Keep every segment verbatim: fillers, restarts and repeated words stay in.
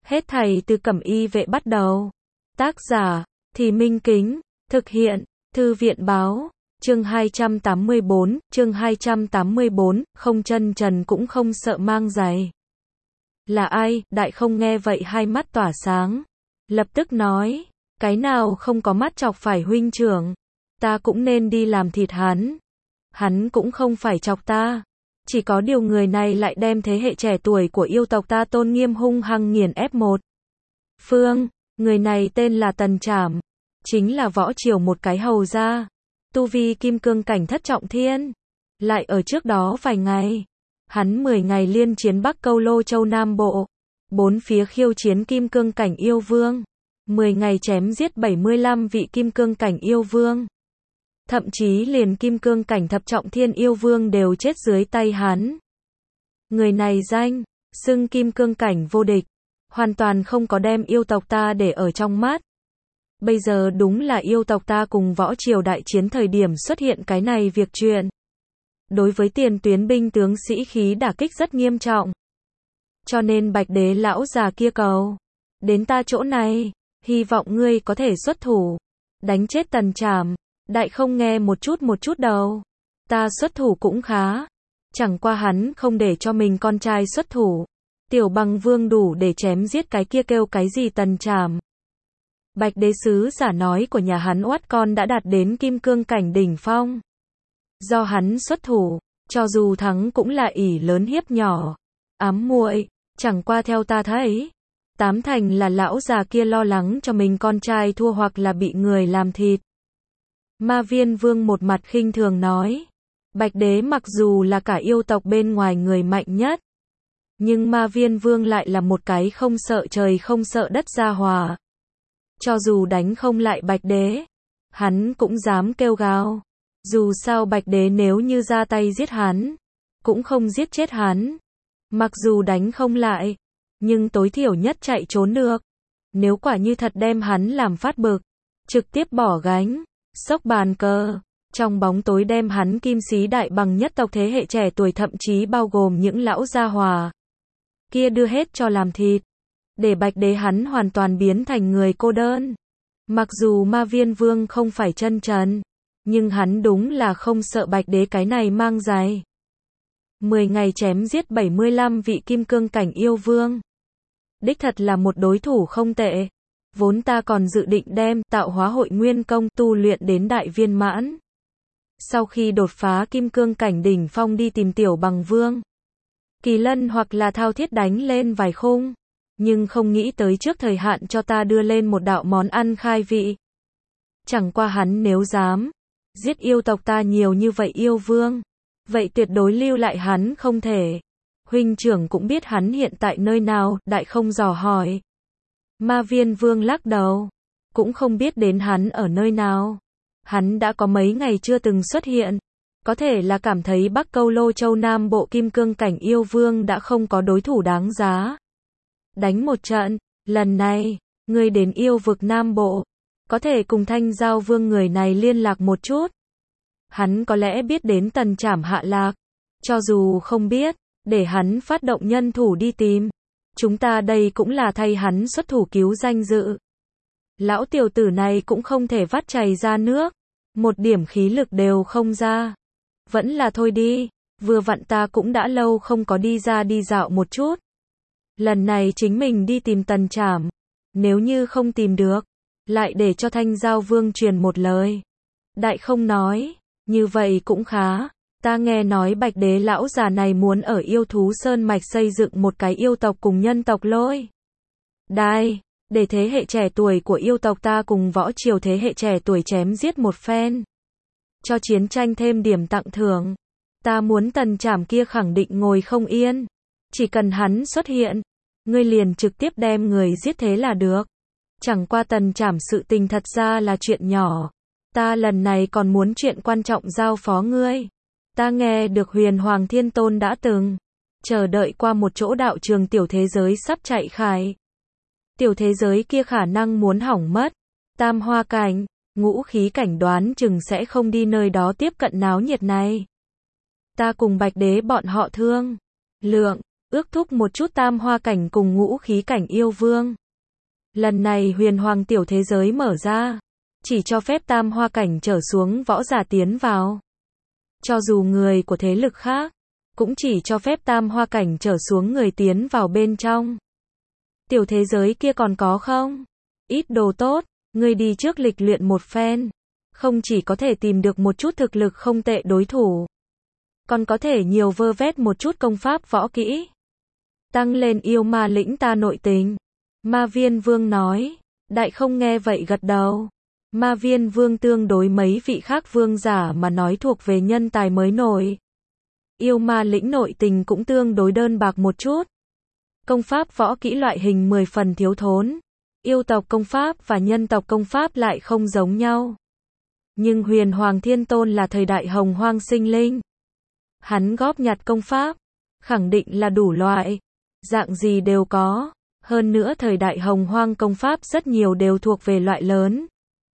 Hết thảy từ Cẩm Y Vệ bắt đầu. Tác giả, Thì Minh Kính, thực hiện, Thư viện báo, chương hai trăm tám mươi bốn, chương hai trăm tám mươi bốn, không chân trần cũng không sợ mang giày. Là ai? Đại không nghe vậy hai mắt tỏa sáng. Lập tức nói, cái nào không có mắt chọc phải huynh trưởng, ta cũng nên đi làm thịt hắn. Hắn cũng không phải chọc ta. Chỉ có điều người này lại đem thế hệ trẻ tuổi của yêu tộc ta tôn nghiêm hung hăng nghiền ép một phương. Người này tên là Tần Trảm, chính là võ triều một cái hầu gia, tu vi kim cương cảnh thất trọng thiên. Lại ở trước đó vài ngày, hắn mười ngày liên chiến Bắc Câu Lô Châu Nam Bộ, bốn phía khiêu chiến kim cương cảnh yêu vương, mười ngày chém giết bảy mươi lăm vị kim cương cảnh yêu vương. Thậm chí liền kim cương cảnh thập trọng thiên yêu vương đều chết dưới tay hắn. Người này danh xưng kim cương cảnh vô địch, hoàn toàn không có đem yêu tộc ta để ở trong mắt. Bây giờ đúng là yêu tộc ta cùng võ triều đại chiến thời điểm xuất hiện cái này việc chuyện. Đối với tiền tuyến binh tướng sĩ khí đả kích rất nghiêm trọng. Cho nên Bạch Đế lão già kia cầu đến ta chỗ này, hy vọng ngươi có thể xuất thủ, đánh chết Tần Trảm. Đại không nghe một chút một chút đâu. Ta xuất thủ cũng khá. Chẳng qua hắn không để cho mình con trai xuất thủ. Tiểu Bằng Vương đủ để chém giết cái kia kêu cái gì Tần Trảm. Bạch Đế sứ giả nói của nhà hắn oát con đã đạt đến kim cương cảnh đỉnh phong. Do hắn xuất thủ, cho dù thắng cũng là ỷ lớn hiếp nhỏ. Ám muội, chẳng qua theo ta thấy, tám thành là lão già kia lo lắng cho mình con trai thua hoặc là bị người làm thịt. Ma Viên Vương một mặt khinh thường nói, Bạch Đế mặc dù là cả yêu tộc bên ngoài người mạnh nhất, nhưng Ma Viên Vương lại là một cái không sợ trời không sợ đất gia hòa. Cho dù đánh không lại Bạch Đế, hắn cũng dám kêu gào. Dù sao Bạch Đế nếu như ra tay giết hắn, cũng không giết chết hắn. Mặc dù đánh không lại, nhưng tối thiểu nhất chạy trốn được. Nếu quả như thật đem hắn làm phát bực, trực tiếp bỏ gánh, xốc bàn cờ, trong bóng tối đem hắn kim sĩ đại bằng nhất tộc thế hệ trẻ tuổi thậm chí bao gồm những lão gia hòa kia đưa hết cho làm thịt, để Bạch Đế hắn hoàn toàn biến thành người cô đơn. Mặc dù Ma Viên Vương không phải chân trần, nhưng hắn đúng là không sợ Bạch Đế cái này mang giày. mười ngày chém giết bảy mươi lăm vị kim cương cảnh yêu vương. Đích thật là một đối thủ không tệ. Vốn ta còn dự định đem tạo hóa hội nguyên công tu luyện đến đại viên mãn. Sau khi đột phá kim cương cảnh đỉnh phong đi tìm Tiểu Bằng Vương, Kỳ Lân hoặc là Thao Thiết đánh lên vài khung. Nhưng không nghĩ tới trước thời hạn cho ta đưa lên một đạo món ăn khai vị. Chẳng qua hắn nếu dám giết yêu tộc ta nhiều như vậy yêu vương, vậy tuyệt đối lưu lại hắn không thể. Huynh trưởng cũng biết hắn hiện tại nơi nào, Đại không dò hỏi. Ma Viên Vương lắc đầu, cũng không biết đến hắn ở nơi nào. Hắn đã có mấy ngày chưa từng xuất hiện. Có thể là cảm thấy Bắc Câu Lô Châu Nam Bộ kim cương cảnh yêu vương đã không có đối thủ đáng giá. Đánh một trận, lần này, ngươi đến yêu vực Nam Bộ, có thể cùng Thanh Giao Vương người này liên lạc một chút. Hắn có lẽ biết đến Tần Trảm hạ lạc. Cho dù không biết, để hắn phát động nhân thủ đi tìm. Chúng ta đây cũng là thay hắn xuất thủ cứu danh dự. Lão tiểu tử này cũng không thể vắt chảy ra nước. Một điểm khí lực đều không ra. Vẫn là thôi đi. Vừa vặn ta cũng đã lâu không có đi ra đi dạo một chút. Lần này chính mình đi tìm Tần Trảm. Nếu như không tìm được, lại để cho Thanh Giao Vương truyền một lời. Đại không nói, như vậy cũng khá. Ta nghe nói Bạch Đế lão già này muốn ở yêu thú sơn mạch xây dựng một cái yêu tộc cùng nhân tộc lôi đài, để thế hệ trẻ tuổi của yêu tộc ta cùng võ triều thế hệ trẻ tuổi chém giết một phen. Cho chiến tranh thêm điểm tặng thưởng. Ta muốn Tần Trảm kia khẳng định ngồi không yên. Chỉ cần hắn xuất hiện, ngươi liền trực tiếp đem người giết thế là được. Chẳng qua Tần Trảm sự tình thật ra là chuyện nhỏ. Ta lần này còn muốn chuyện quan trọng giao phó ngươi. Ta nghe được Huyền Hoàng Thiên Tôn đã từng chờ đợi qua một chỗ đạo trường tiểu thế giới sắp chạy khai. Tiểu thế giới kia khả năng muốn hỏng mất. Tam hoa cảnh, ngũ khí cảnh đoán chừng sẽ không đi nơi đó tiếp cận náo nhiệt này. Ta cùng Bạch Đế bọn họ thương lượng, ước thúc một chút tam hoa cảnh cùng ngũ khí cảnh yêu vương. Lần này huyền hoàng tiểu thế giới mở ra, chỉ cho phép tam hoa cảnh trở xuống võ giả tiến vào. Cho dù người của thế lực khác, cũng chỉ cho phép tam hoa cảnh trở xuống người tiến vào bên trong. Tiểu thế giới kia còn có không? Ít đồ tốt, ngươi đi trước lịch luyện một phen. Không chỉ có thể tìm được một chút thực lực không tệ đối thủ, còn có thể nhiều vơ vét một chút công pháp võ kỹ. Tăng lên yêu ma lĩnh ta nội tình. Ma viên vương nói. Đại không nghe vậy gật đầu. Ma viên vương tương đối mấy vị khác vương giả mà nói thuộc về nhân tài mới nổi. Yêu ma lĩnh nội tình cũng tương đối đơn bạc một chút. Công pháp võ kỹ loại hình mười phần thiếu thốn. Yêu tộc công pháp và nhân tộc công pháp lại không giống nhau. Nhưng huyền hoàng thiên tôn là thời đại hồng hoang sinh linh. Hắn góp nhặt công pháp, khẳng định là đủ loại. Dạng gì đều có. Hơn nữa thời đại hồng hoang công pháp rất nhiều đều thuộc về loại lớn.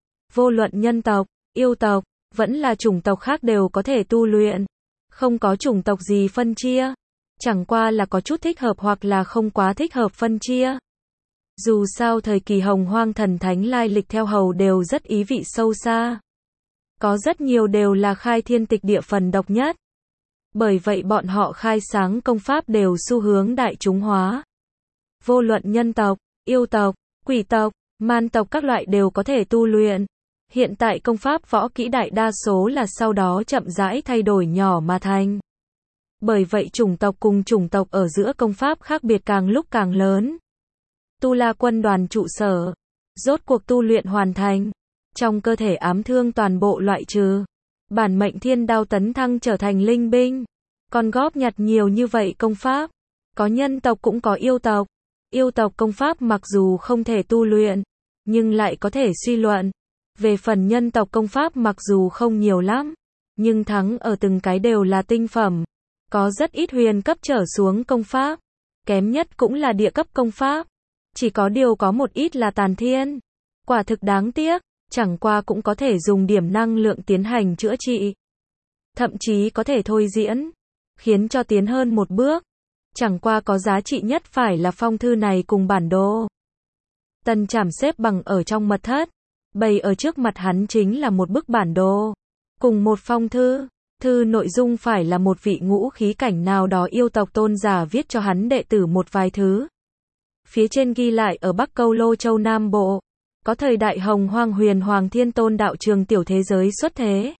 Vô luận nhân tộc, yêu tộc, vẫn là chủng tộc khác đều có thể tu luyện. Không có chủng tộc gì phân chia. Chẳng qua là có chút thích hợp hoặc là không quá thích hợp phân chia. Dù sao thời kỳ hồng hoang thần thánh lai lịch theo hầu đều rất ý vị sâu xa. Có rất nhiều đều là khai thiên tịch địa phần độc nhất. Bởi vậy bọn họ khai sáng công pháp đều xu hướng đại chúng hóa. Vô luận nhân tộc, yêu tộc, quỷ tộc, man tộc các loại đều có thể tu luyện. Hiện tại công pháp võ kỹ đại đa số là sau đó chậm rãi thay đổi nhỏ mà thành. Bởi vậy chủng tộc cùng chủng tộc ở giữa công pháp khác biệt càng lúc càng lớn. Tu La quân đoàn trụ sở, rốt cuộc tu luyện hoàn thành. Trong cơ thể ám thương toàn bộ loại trừ. Bản mệnh thiên đao tấn thăng trở thành linh binh. Còn góp nhặt nhiều như vậy công pháp. Có nhân tộc cũng có yêu tộc. Yêu tộc công pháp mặc dù không thể tu luyện, nhưng lại có thể suy luận. Về phần nhân tộc công pháp mặc dù không nhiều lắm, nhưng thắng ở từng cái đều là tinh phẩm. Có rất ít huyền cấp trở xuống công pháp. Kém nhất cũng là địa cấp công pháp. Chỉ có điều có một ít là tàn thiên. Quả thực đáng tiếc, chẳng qua cũng có thể dùng điểm năng lượng tiến hành chữa trị. Thậm chí có thể thôi diễn, khiến cho tiến hơn một bước. Chẳng qua có giá trị nhất phải là phong thư này cùng bản đồ. Tần Trảm xếp bằng ở trong mật thất. Bày ở trước mặt hắn chính là một bức bản đồ. Cùng một phong thư. Thư nội dung phải là một vị ngũ khí cảnh nào đó yêu tộc tôn giả viết cho hắn đệ tử một vài thứ. Phía trên ghi lại ở Bắc Câu Lô Châu Nam Bộ. Có thời đại hồng hoang huyền hoàng thiên tôn đạo trường tiểu thế giới xuất thế.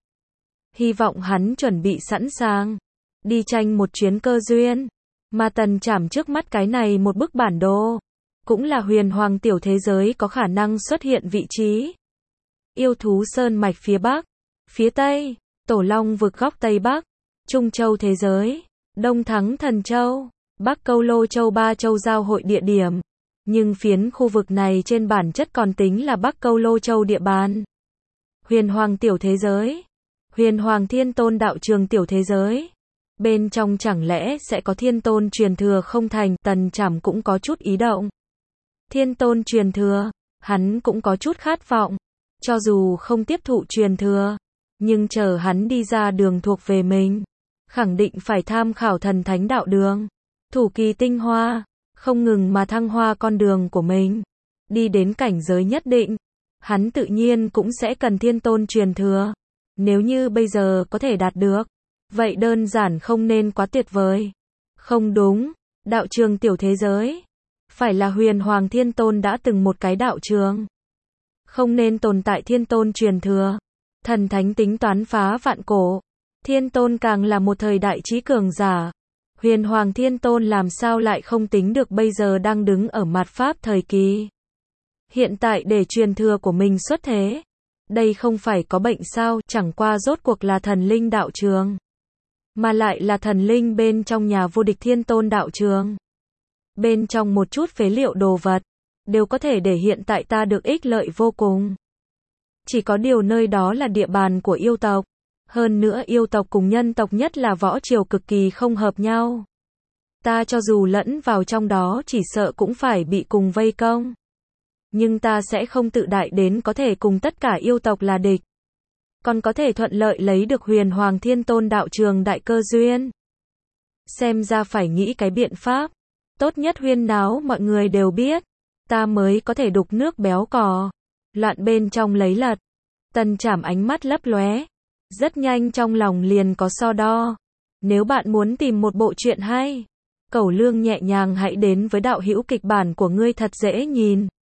Hy vọng hắn chuẩn bị sẵn sàng. Đi tranh một chuyến cơ duyên. Mà Tần Trảm trước mắt cái này một bức bản đồ. Cũng là huyền hoàng tiểu thế giới có khả năng xuất hiện vị trí. Yêu thú sơn mạch phía Bắc. Phía Tây. Tổ Long vực góc Tây Bắc. Trung Châu thế giới. Đông Thắng Thần Châu. Bắc Câu Lô Châu ba châu giao hội địa điểm. Nhưng phiến khu vực này trên bản chất còn tính là Bắc Câu Lô Châu địa bàn. Huyền hoàng tiểu thế giới. Huyền hoàng thiên tôn đạo trường tiểu thế giới. Bên trong chẳng lẽ sẽ có thiên tôn truyền thừa không thành? Tần Trảm cũng có chút ý động. Thiên tôn truyền thừa, hắn cũng có chút khát vọng. Cho dù không tiếp thụ truyền thừa, nhưng chờ hắn đi ra đường thuộc về mình, khẳng định phải tham khảo thần thánh đạo đường. Thủ kỳ tinh hoa, không ngừng mà thăng hoa con đường của mình. Đi đến cảnh giới nhất định, hắn tự nhiên cũng sẽ cần thiên tôn truyền thừa. Nếu như bây giờ có thể đạt được, vậy đơn giản không nên quá tuyệt vời. Không đúng, đạo trường tiểu thế giới. Phải là huyền hoàng thiên tôn đã từng một cái đạo trường. Không nên tồn tại thiên tôn truyền thừa. Thần thánh tính toán phá vạn cổ. Thiên tôn càng là một thời đại trí cường giả. Huyền hoàng thiên tôn làm sao lại không tính được bây giờ đang đứng ở mạt pháp thời kỳ. Hiện tại để truyền thừa của mình xuất thế. Đây không phải có bệnh sao, chẳng qua rốt cuộc là thần linh đạo trường. Mà lại là thần linh bên trong nhà vô địch thiên tôn đạo trường. Bên trong một chút phế liệu đồ vật, đều có thể để hiện tại ta được ích lợi vô cùng. Chỉ có điều nơi đó là địa bàn của yêu tộc. Hơn nữa yêu tộc cùng nhân tộc nhất là võ triều cực kỳ không hợp nhau. Ta cho dù lẫn vào trong đó chỉ sợ cũng phải bị cùng vây công. Nhưng ta sẽ không tự đại đến có thể cùng tất cả yêu tộc là địch. Còn có thể thuận lợi lấy được huyền hoàng thiên tôn đạo trường đại cơ duyên. xem ra phải nghĩ cái biện pháp. Tốt nhất huyên náo mọi người đều biết. Ta mới có thể đục nước béo cò. Loạn bên trong lấy lật. Tần Trảm ánh mắt lấp lóe. Rất nhanh trong lòng liền có so đo. Nếu bạn muốn tìm một bộ truyện hay, Cẩu Lương nhẹ nhàng hãy đến với đạo hữu kịch bản của ngươi thật dễ nhìn.